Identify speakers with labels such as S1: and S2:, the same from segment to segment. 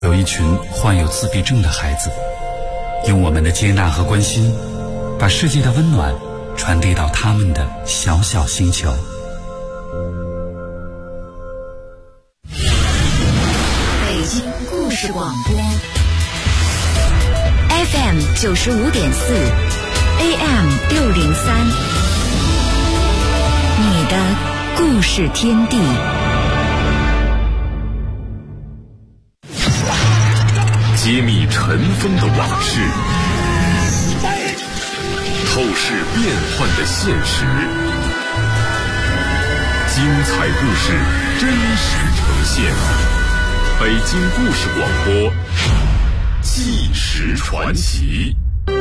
S1: 有一群患有自闭症的孩子，用我们的接纳和关心，把世界的温暖传递到他们的小小星球。
S2: 北京故事广播 FM 95.4 AM 603，你的故事天地。
S3: 揭秘尘封的往事，透视变幻的现实，精彩故事真实呈现。北京故事广播，纪实传奇。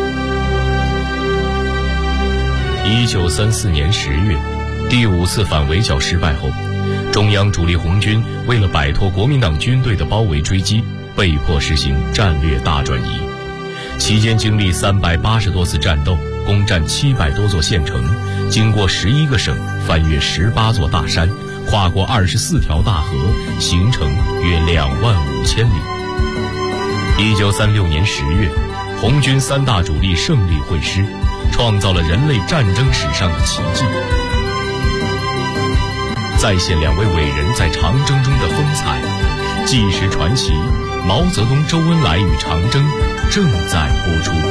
S4: 1934年10月，第5次反围剿失败后，中央主力红军为了摆脱国民党军队的包围追击，被迫实行战略大转移，期间经历380多次战斗，攻占700多座县城，经过11个省，翻越18座大山，跨过24条大河，行程约25000里。1936年10月，红军3大主力胜利会师，创造了人类战争史上的奇迹。再现2位伟人在长征中的风采，纪实传奇毛泽东、周恩来与长征正在播出。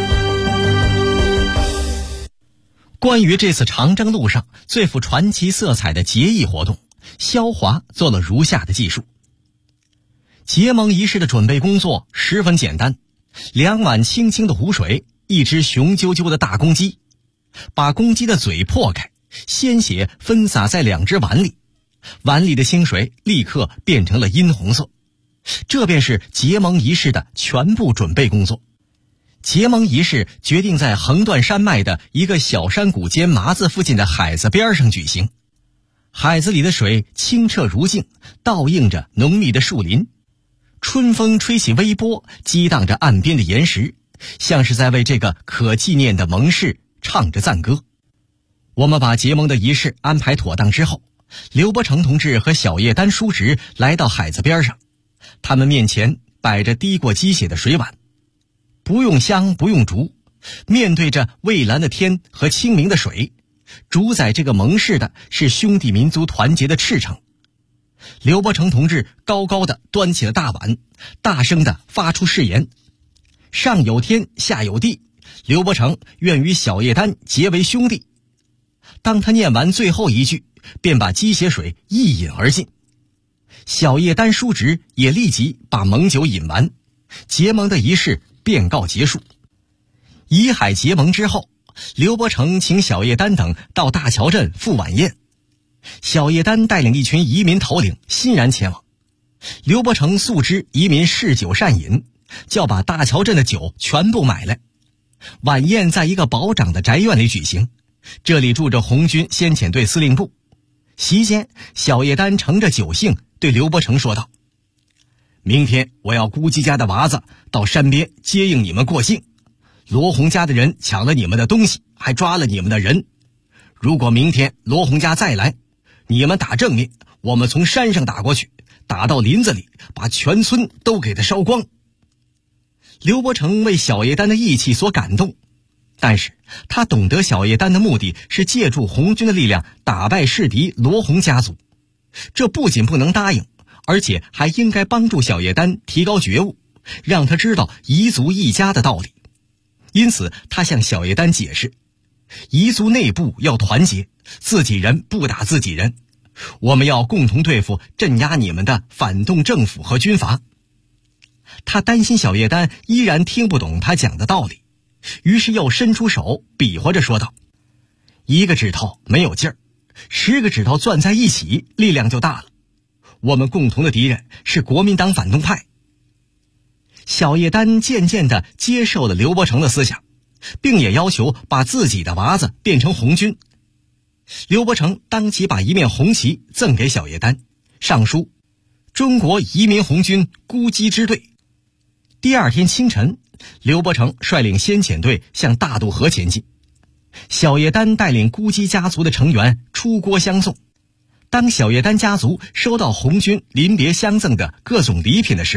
S5: 关于这次长征路上最富传奇色彩的结义活动，肖华做了如下的记述。结盟仪式的准备工作十分简单，2碗清清的湖水，一只雄赳赳的大公鸡，把公鸡的嘴破开，鲜血分洒在2只碗里，碗里的清水立刻变成了殷红色。这便是结盟仪式的全部准备工作。结盟仪式决定在横断山脉的一个小山谷间麻子附近的海子边上举行。海子里的水清澈如镜，倒映着浓密的树林，春风吹起微波，激荡着岸边的岩石，像是在为这个可纪念的盟誓唱着赞歌。我们把结盟的仪式安排妥当之后，刘伯承同志和小叶丹叔侄来到海子边上，他们面前摆着滴过鸡血的水碗，不用香不用烛，面对着蔚蓝的天和清明的水，主宰这个盟誓的是兄弟民族团结的赤诚。刘伯承同志高高的端起了大碗，大声地发出誓言：上有天下有地，刘伯承愿与小叶丹结为兄弟。当他念完最后一句，便把鸡血水一饮而尽。小叶丹叔侄也立即把盟酒饮完，结盟的仪式便告结束。以海结盟之后，刘伯承请小叶丹等到大桥镇赴晚宴，小叶丹带领一群移民头领欣然前往。刘伯承素知移民嗜酒善饮，叫把大桥镇的酒全部买来。晚宴在一个保长的宅院里举行，这里住着红军先遣队司令部。席间，小叶丹乘着酒兴对刘伯承说道：明天我要姑鸡家的娃子到山边接应你们过境，罗红家的人抢了你们的东西，还抓了你们的人。如果明天罗红家再来，你们打正面，我们从山上打过去，打到林子里，把全村都给他烧光。刘伯承为小叶丹的义气所感动，但是他懂得小叶丹的目的是借助红军的力量打败世敌罗红家族，这不仅不能答应，而且还应该帮助小叶丹提高觉悟，让他知道彝族一家的道理。因此他向小叶丹解释，彝族内部要团结，自己人不打自己人，我们要共同对付镇压你们的反动政府和军阀。他担心小叶丹依然听不懂他讲的道理，于是又伸出手比划着说道：一个指头没有劲儿，10个指头攥在一起力量就大了。我们共同的敌人是国民党反动派。小叶丹渐渐地接受了刘伯承的思想，并也要求把自己的娃子变成红军。刘伯承当即把一面红旗赠给小叶丹，上书中国移民红军姑鸡支队。第2天清晨，刘伯承率领先遣队向大渡河前进，小叶丹带领姑鸡家族的成员出郭相送。当小叶丹家族收到红军临别相赠的各种礼品的时候，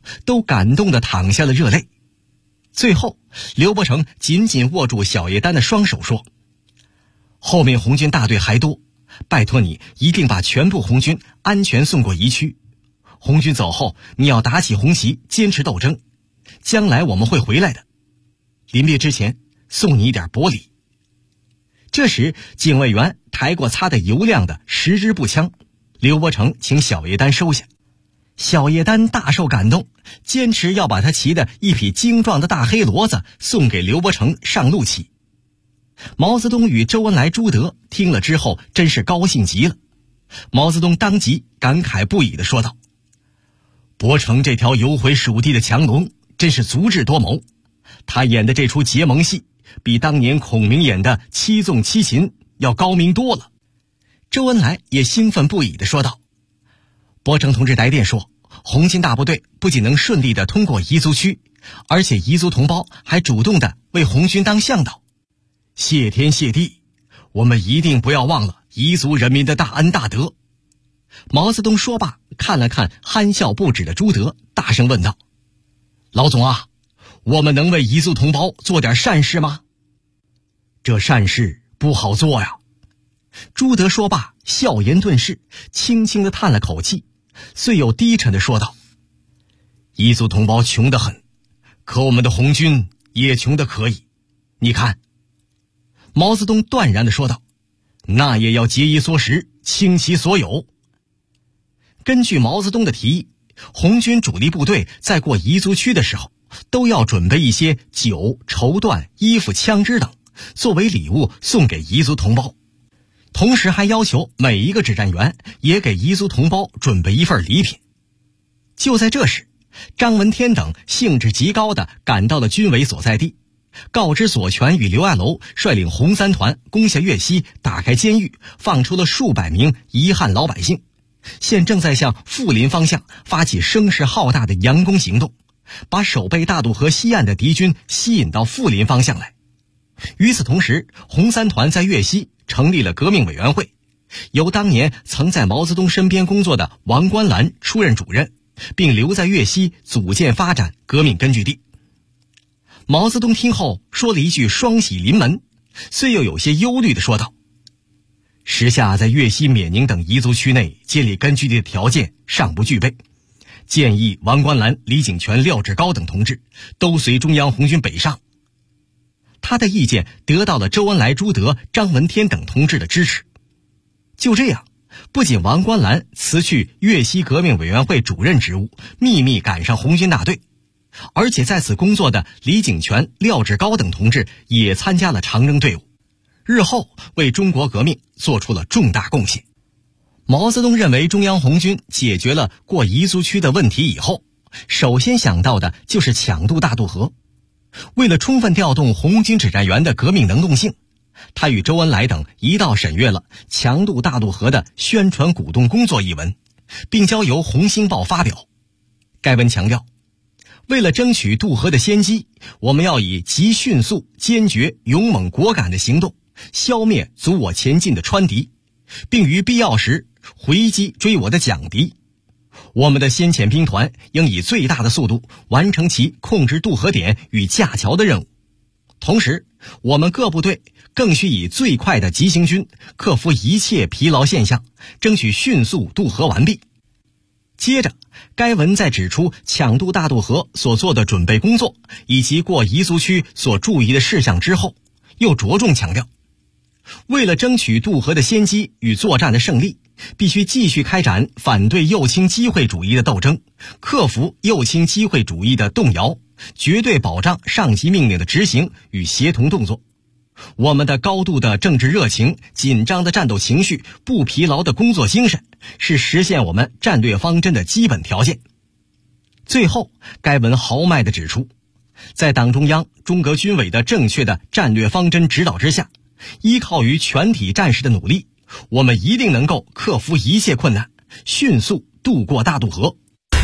S5: 都感动地淌下了热泪。最后，刘伯承紧紧握住小叶丹的双手说：“后面红军大队还多，拜托你一定把全部红军安全送过宜区。红军走后，你要打起红旗，坚持斗争。将来我们会回来的。临别之前，送你一点薄礼。”这时，警卫员抬过擦得油亮的10支步枪，刘伯承请小叶丹收下。小叶丹大受感动，坚持要把他骑的一匹精壮的大黑骡子送给刘伯承上路骑。毛泽东与周恩来、朱德听了之后真是高兴极了。毛泽东当即感慨不已地说道：“伯承这条游回蜀地的强龙真是足智多谋，他演的这出结盟戏比当年孔明演的七纵七擒要高明多了。”周恩来也兴奋不已地说道：“伯承同志来电说，红军大部队不仅能顺利地通过彝族区，而且彝族同胞还主动地为红军当向导。谢天谢地，我们一定不要忘了彝族人民的大恩大德。”毛泽东说罢，看了看憨笑不止的朱德，大声问道：“老总啊，我们能为彝族同胞做点善事吗？”“这善事不好做呀。”朱德说罢，笑颜顿逝，轻轻地叹了口气，遂又低沉地说道：“彝族同胞穷得很，可我们的红军也穷得可以。你看。”毛泽东断然地说道：“那也要节衣缩食，倾其所有。”根据毛泽东的提议，红军主力部队在过彝族区的时候，都要准备一些酒、绸缎、衣服、枪支等，作为礼物送给彝族同胞。同时还要求每一个指战员也给彝族同胞准备一份礼品。就在这时，张闻天等兴致极高地赶到了军委所在地，告知左权与刘亚楼率领红三团攻下粤西，打开监狱，放出了数百名彝汉老百姓，现正在向富林方向发起声势浩大的佯攻行动，把守备大渡河西岸的敌军吸引到富林方向来。与此同时，红三团在粤西成立了革命委员会，由当年曾在毛泽东身边工作的王观澜出任主任，并留在粤西组建发展革命根据地。毛泽东听后说了一句双喜临门，虽又有些忧虑地说道：“时下在粤西、缅宁等彝族区内建立根据地的条件尚不具备，建议王观澜、李井泉、廖志高等同志都随中央红军北上。”他的意见得到了周恩来、朱德、张闻天等同志的支持。就这样，不仅王观澜辞去粤西革命委员会主任职务，秘密赶上红军大队，而且在此工作的李井泉、廖志高等同志也参加了长征队伍，日后为中国革命做出了重大贡献。毛泽东认为中央红军解决了过彝族区的问题以后，首先想到的就是抢渡大渡河。为了充分调动红军指战员的革命能动性，他与周恩来等一道审阅了《强渡大渡河的宣传鼓动工作》一文，并交由《红星报》发表。该文强调，为了争取渡河的先机，我们要以极迅速、坚决、勇猛、果敢的行动，消灭阻我前进的川敌，并于必要时回击追我的蒋敌。我们的先遣兵团应以最大的速度完成其控制渡河点与架桥的任务。同时，我们各部队更需以最快的急行军，克服一切疲劳现象，争取迅速渡河完毕。接着，该文在指出抢渡大渡河所做的准备工作以及过彝族区所注意的事项之后，又着重强调，为了争取渡河的先机与作战的胜利，必须继续开展反对右倾机会主义的斗争，克服右倾机会主义的动摇，绝对保障上级命令的执行与协同动作。我们的高度的政治热情、紧张的战斗情绪、不疲劳的工作精神，是实现我们战略方针的基本条件。最后，该文豪迈地指出，在党中央、中革军委的正确的战略方针指导之下，依靠于全体战士的努力，我们一定能够克服一切困难，迅速渡过大渡河。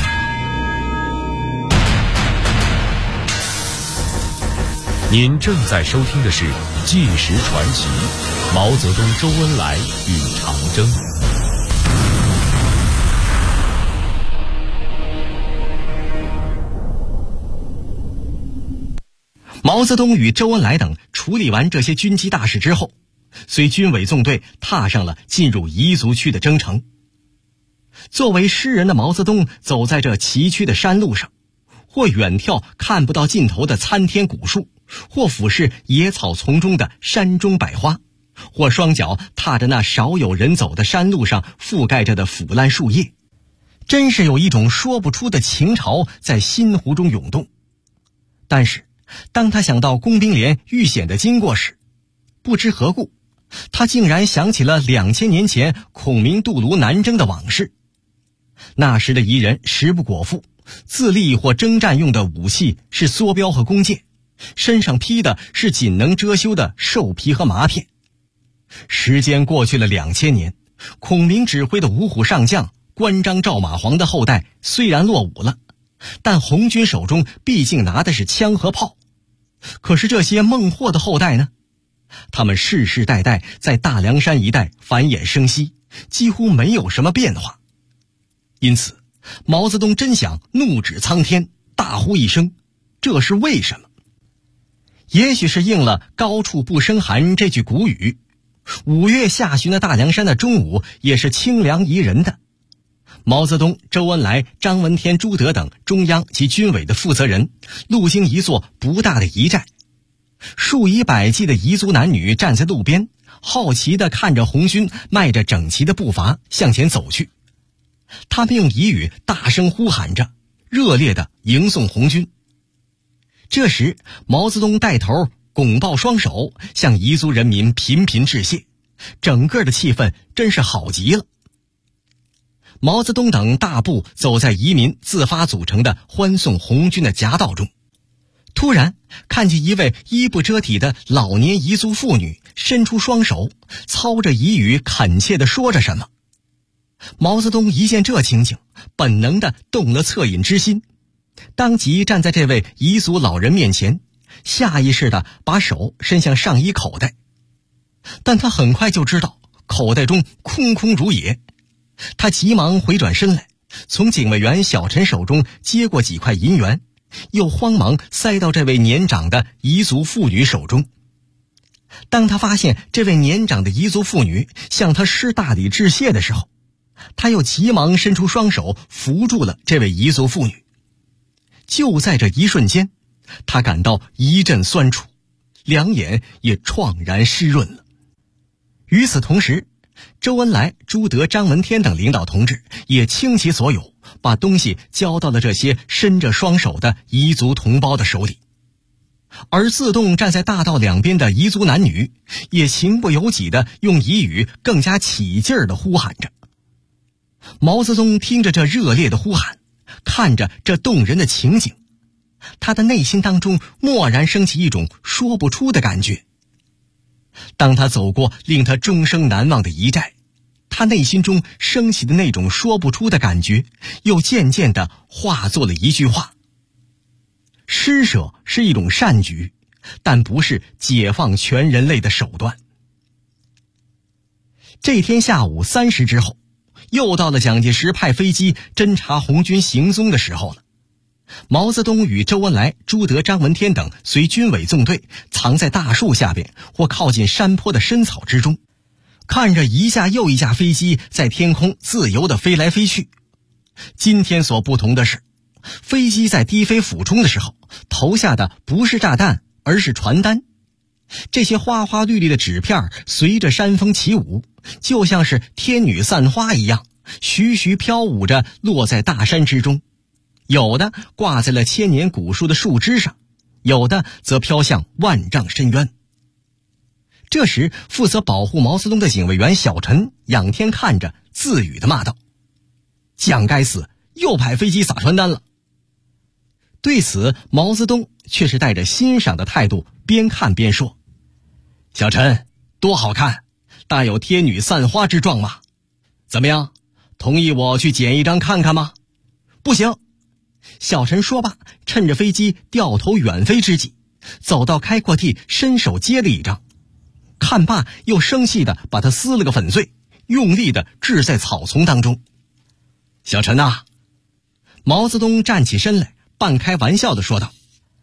S4: 您正在收听的是《纪实传奇》，毛泽东、周恩来与长征。
S5: 毛泽东与周恩来等处理完这些军机大事之后，随军委纵队踏上了进入彝族区的征程。作为诗人的毛泽东走在这崎岖的山路上，或远眺看不到尽头的参天古树，或俯视野草丛中的山中百花，或双脚踏着那少有人走的山路上覆盖着的腐烂树叶，真是有一种说不出的情潮在心湖中涌动。但是当他想到工兵连遇险的经过时，不知何故，他竟然想起了2000年前孔明渡卢南征的往事。那时的彝人食不果腹，自立或征战用的武器是梭镖和弓箭，身上披的是仅能遮羞的兽皮和麻片。时间过去了2000年，孔明指挥的五虎上将关张赵马黄的后代虽然落伍了，但红军手中毕竟拿的是枪和炮。可是这些孟获的后代呢？他们世世代代在大凉山一带繁衍生息，几乎没有什么变化。因此毛泽东真想怒指苍天，大呼一声，这是为什么？也许是应了高处不胜寒这句古语，5月下旬的大凉山的中午也是清凉宜人的。毛泽东、周恩来、张闻天、朱德等中央及军委的负责人路经一座不大的彝寨，数以百计的彝族男女站在路边，好奇地看着红军迈着整齐的步伐向前走去。他们用彝语大声呼喊着，热烈地迎送红军。这时毛泽东带头拱抱双手，向彝族人民频频致谢，整个的气氛真是好极了。毛泽东等大步走在彝民自发组成的欢送红军的夹道中，突然看见一位衣不遮体的老年彝族妇女伸出双手，操着彝语恳切地说着什么。毛泽东一见这情景，本能地动了恻隐之心，当即站在这位彝族老人面前，下意识地把手伸向上衣口袋。但他很快就知道口袋中空空如也，他急忙回转身来，从警卫员小陈手中接过几块银元，又慌忙塞到这位年长的彝族妇女手中。当他发现这位年长的彝族妇女向他施大礼致谢的时候，他又急忙伸出双手扶住了这位彝族妇女。就在这一瞬间，他感到一阵酸楚，两眼也怆然湿润了。与此同时，周恩来、朱德、张闻天等领导同志也倾其所有，把东西交到了这些伸着双手的彝族同胞的手里。而自动站在大道两边的彝族男女也情不由己地用彝语更加起劲儿地呼喊着。毛泽东听着这热烈的呼喊，看着这动人的情景，他的内心当中蓦然升起一种说不出的感觉。当他走过令他终生难忘的彝寨，他内心中升起的那种说不出的感觉又渐渐地化作了一句话：施舍是一种善举，但不是解放全人类的手段。这天下午3时之后，又到了蒋介石派飞机侦察红军行踪的时候了。毛泽东与周恩来、朱德、张闻天等随军委纵队藏在大树下边或靠近山坡的深草之中，看着一架又一架飞机在天空自由地飞来飞去。今天所不同的是，飞机在低飞俯冲的时候投下的不是炸弹，而是传单。这些花花绿绿的纸片随着山风起舞，就像是天女散花一样，徐徐飘舞着落在大山之中，有的挂在了千年古树的树枝上，有的则飘向万丈深渊。这时负责保护毛泽东的警卫员小陈仰天看着，自语地骂道：蒋该死，又派飞机撒传单了。对此毛泽东却是带着欣赏的态度，边看边说：小陈，多好看，大有天女散花之状嘛。怎么样，同意我去剪一张看看吗？不行。小陈说罢，趁着飞机掉头远飞之际，走到开阔地，伸手接了一张，看罢又生气地把它撕了个粉碎，用力地掷在草丛当中。小陈啊！毛泽东站起身来，半开玩笑地说道：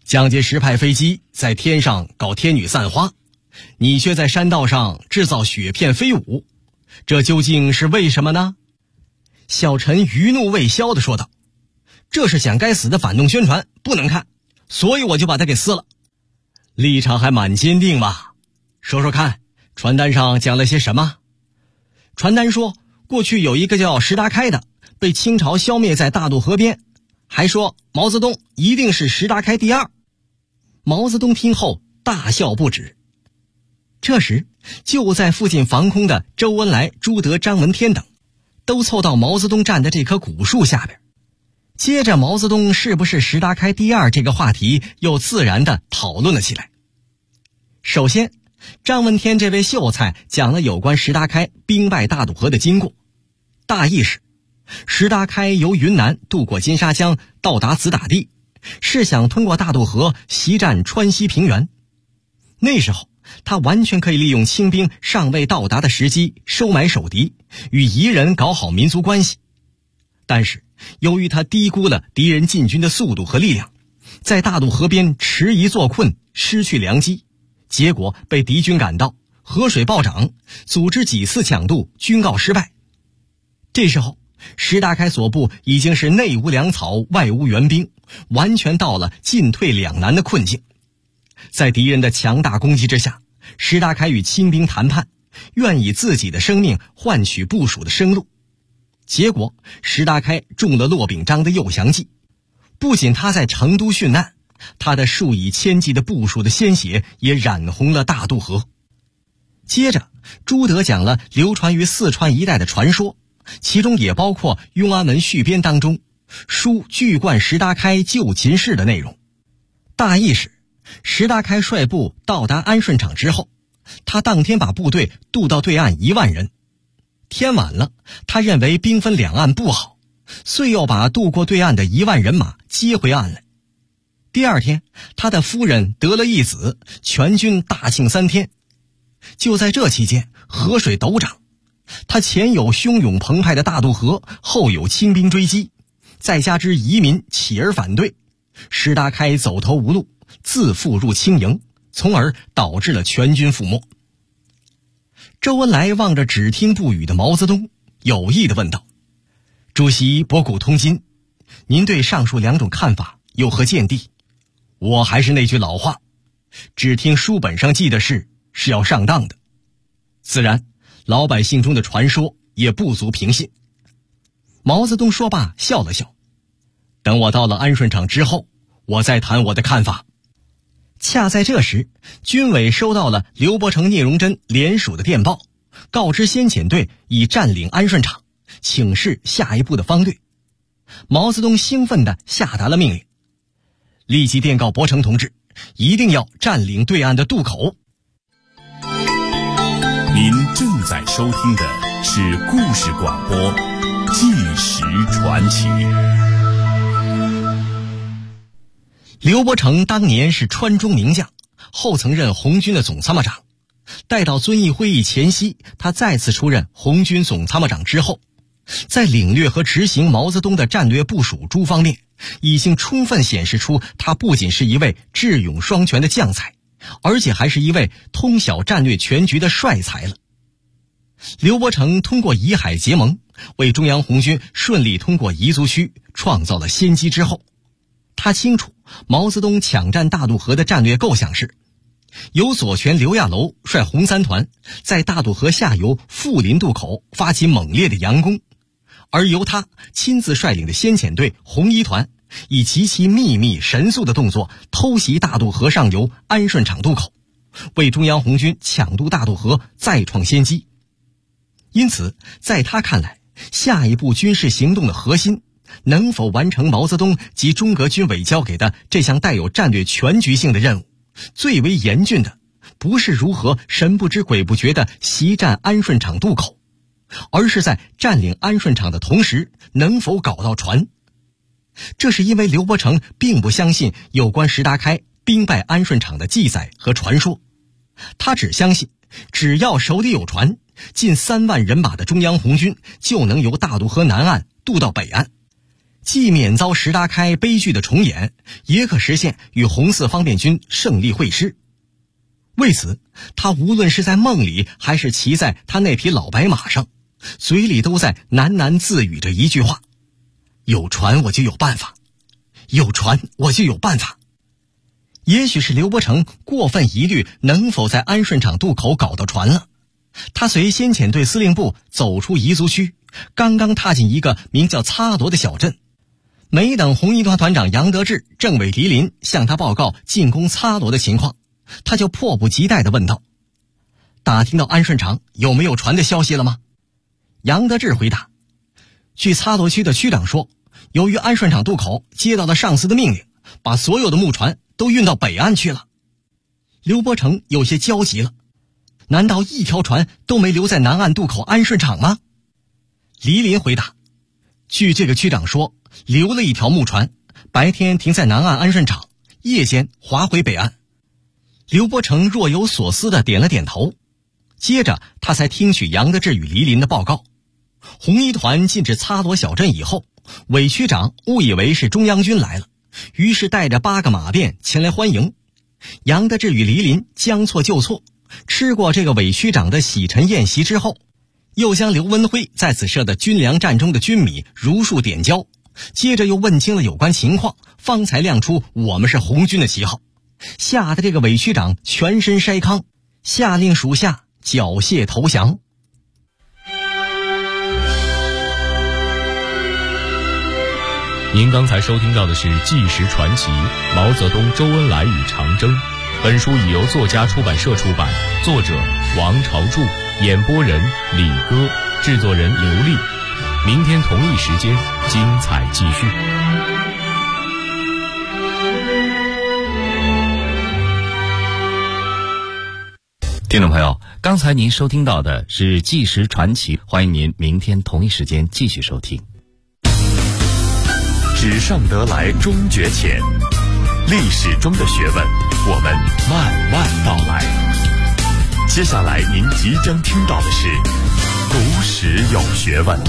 S5: 蒋介石派飞机在天上搞天女散花，你却在山道上制造雪片飞舞，这究竟是为什么呢？小陈余怒未消地说道，这是想该死的反动宣传，不能看，所以我就把它给撕了。立场还蛮坚定吧？说说看，传单上讲了些什么？传单说，过去有一个叫石达开的，被清朝消灭在大渡河边，还说毛泽东一定是石达开第二。毛泽东听后大笑不止。这时，就在附近防空的周恩来、朱德、张闻天等都凑到毛泽东站的这棵古树下边。接着毛泽东是不是石达开第二这个话题又自然地讨论了起来。首先，张闻天这位秀才讲了有关石达开兵败大渡河的经过。大意是，石达开由云南渡过金沙江到达子打地，是想通过大渡河袭占川西平原。那时候他完全可以利用清兵尚未到达的时机收买守敌，与彝人搞好民族关系。但是由于他低估了敌人进军的速度和力量，在大渡河边迟疑坐困，失去良机，结果被敌军赶到，河水暴涨，组织几次抢渡，均告失败。这时候石达开所部已经是内无粮草，外无援兵，完全到了进退两难的困境。在敌人的强大攻击之下，石达开与清兵谈判，愿以自己的生命换取部属的生路。结果石达开中了骆秉章的诱降计，不仅他在成都殉难，他的数以千计的部属的鲜血也染红了大渡河。接着朱德讲了流传于四川一带的传说，其中也包括《雍安门续编》当中书巨贯石达开救秦事的内容。大意是，石达开率部到达安顺场之后，他当天把部队渡到对岸1万人。天晚了，他认为兵分两岸不好，遂又把渡过对岸的1万人马接回岸来。第二天，他的夫人得了一子，全军大庆3天。就在这期间，河水陡涨，他前有汹涌澎湃的大渡河，后有清兵追击，再加之移民起而反对，石达开走投无路，自负入清营，从而导致了全军覆没。周恩来望着只听不语的毛泽东，有意地问道，主席博古通今，您对上述两种看法有何见地？我还是那句老话，只听书本上记的事是要上当的，自然老百姓中的传说也不足凭信。毛泽东说罢笑了笑，等我到了安顺场之后，我再谈我的看法。恰在这时，军委收到了刘伯承、聂荣臻联署的电报，告知先遣队已占领安顺场，请示下一步的方略。毛泽东兴奋地下达了命令，立即电告伯承同志，一定要占领对岸的渡口。
S3: 您正在收听的是故事广播《纪实传奇》。
S5: 刘伯承当年是川中名将，后曾任红军的总参谋长。待到遵义会议前夕，他再次出任红军总参谋长之后，在领略和执行毛泽东的战略部署诸方面，已经充分显示出他不仅是一位智勇双全的将才，而且还是一位通晓战略全局的帅才了。刘伯承通过以海结盟，为中央红军顺利通过彝族区创造了先机之后，他清楚毛泽东抢占大渡河的战略构想是由左权刘亚楼率红三团在大渡河下游富林渡口发起猛烈的佯攻，而由他亲自率领的先遣队红一团以极其秘密神速的动作偷袭大渡河上游安顺场渡口，为中央红军抢渡大渡河再创先机。因此在他看来，下一步军事行动的核心能否完成毛泽东及中革军委交给的这项带有战略全局性的任务，最为严峻的不是如何神不知鬼不觉地袭占安顺场渡口，而是在占领安顺场的同时能否搞到船。这是因为刘伯承并不相信有关石达开兵败安顺场的记载和传说，他只相信只要手里有船，近3万人马的中央红军就能由大渡河南岸渡到北岸。 既免遭石达开悲剧的重演，也可实现与红四方面军胜利会师。为此，他无论是在梦里还是骑在他那匹老白马上，嘴里都在喃喃自语着一句话：有船我就有办法，有船我就有办法。也许是刘伯承过分疑虑能否在安顺场渡口搞到船了，他随先遣队司令部走出彝族区，刚刚踏进一个名叫擦罗的小镇，没等红一团团长杨得志、政委黎林向他报告进攻擦罗的情况，他就迫不及待地问道：打听到安顺场有没有船的消息了吗？杨得志回答：据擦罗区的区长说，由于安顺场渡口接到了上司的命令，把所有的木船都运到北岸去了。刘伯承有些焦急了，难道一条船都没留在南岸渡口安顺场吗？黎林回答：据这个区长说，留了一条木船，白天停在南岸安顺场，夜间划回北岸。刘伯承若有所思地点了点头，接着他才听取杨得志与黎林的报告。红一团进至擦罗小镇以后，韦区长误以为是中央军来了，于是带着8个马便前来欢迎。杨得志与黎林将错就错，吃过这个韦区长的洗尘宴席之后，又将刘文辉在此设的军粮站中的军米如数点交，接着又问清了有关情况，方才亮出我们是红军的旗号，吓得这个韦区长全身筛糠，下令属下缴械投降。
S4: 您刚才收听到的是《纪实传奇》毛泽东、周恩来与长征。本书已由作家出版社出版，作者王朝柱，演播人李歌，制作人刘丽。明天同一时间，精彩继续。
S6: 听众朋友，刚才您收听到的是《纪实传奇》，欢迎您明天同一时间继续收听。
S3: 纸上得来终觉浅，历史中的学问，我们慢慢道来。接下来您即将听到的是古史有学问。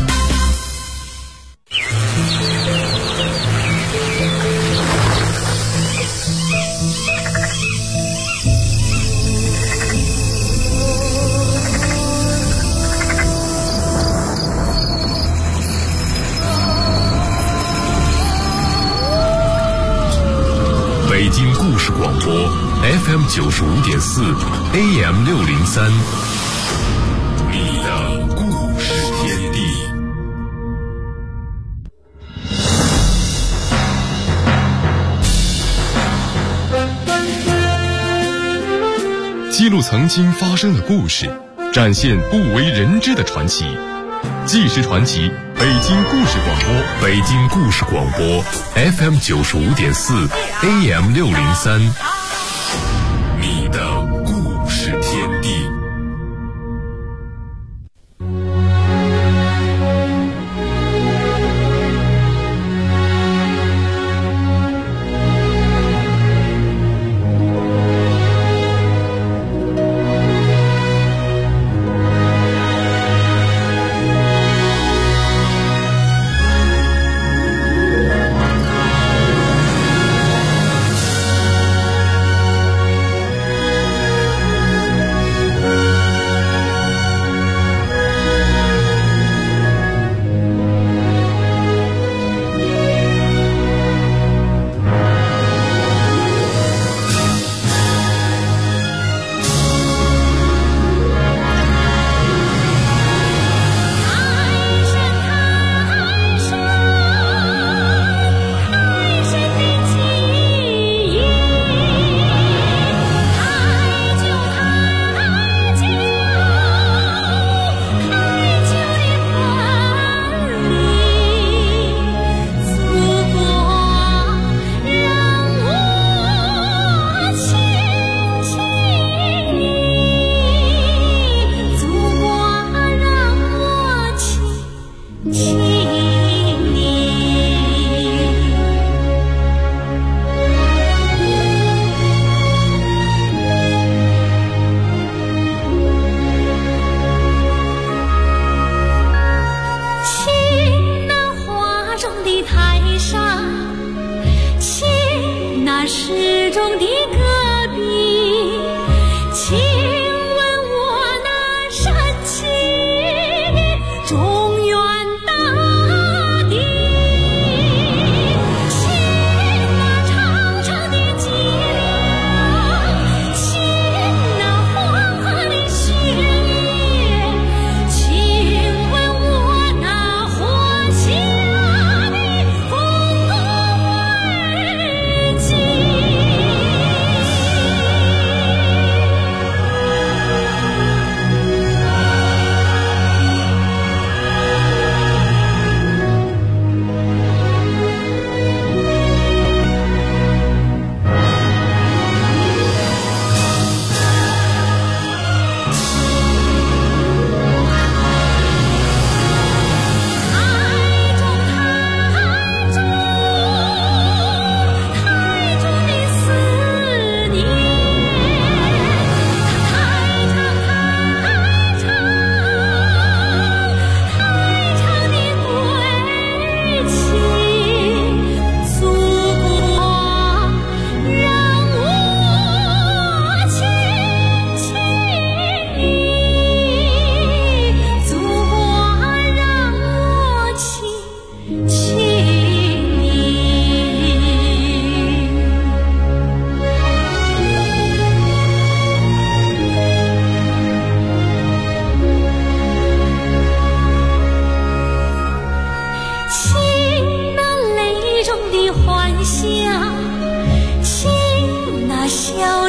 S3: 北京故事广播 FM 95.4 AM 603，你的故事天地。记录曾经发生的故事，展现不为人知的传奇。纪实传奇，北京故事广播，北京故事广播 FM 95.4 AM 603，你的故事天地。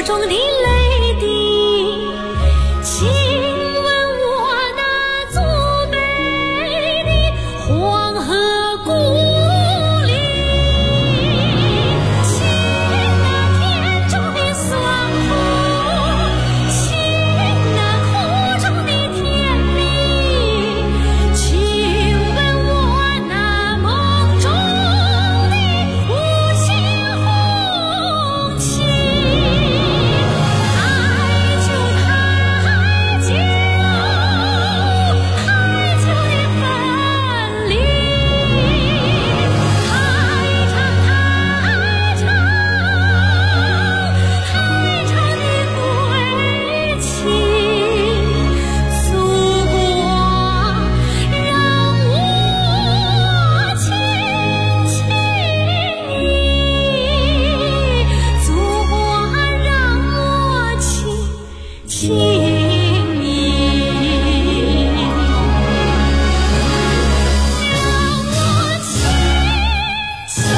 S7: 中的泪滴，亲吻我那祖辈的黄河故里，亲那田中的酸苦，亲那苦中的甜蜜，亲吻我那梦中的无限红旗。太久太久，太久的分离，太长太长太长的归期，祖国让我亲亲你，祖国让我亲亲你，让我亲亲。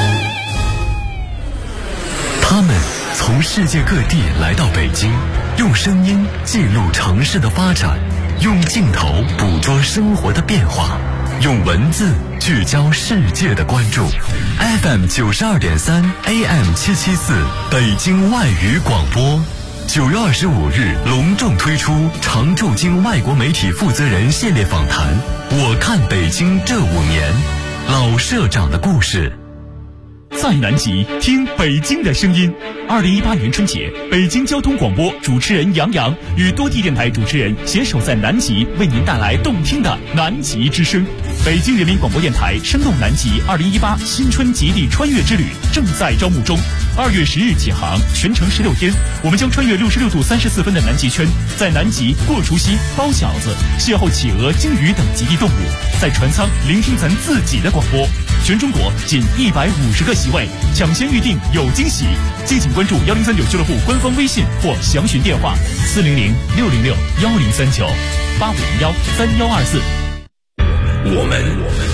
S8: 他们从世界各地来到北京，用声音记录城市的发展，用镜头捕捉生活的变化，用文字聚焦世界的关注。FM 92.3 AM 774北京外语广播，9月25日隆重推出常驻京外国媒体负责人系列访谈。我看北京这5年，老社长的故事。
S9: 在南极听北京的声音。2018年春节，北京交通广播主持人杨洋与多地电台主持人携手在南极，为您带来动听的南极之声。北京人民广播电台生动南极2018新春极地穿越之旅正在招募中，2月10日起航，全程16天，我们将穿越66度34分的南极圈，在南极过除夕、包饺子，邂逅企鹅、鲸鱼等极地动物，在船舱聆听咱自己的广播。全中国仅150个席位，抢先预定有惊喜。敬请关注1039俱乐部官方微信或详询电话400-606-1039 8501-3124。
S3: 我们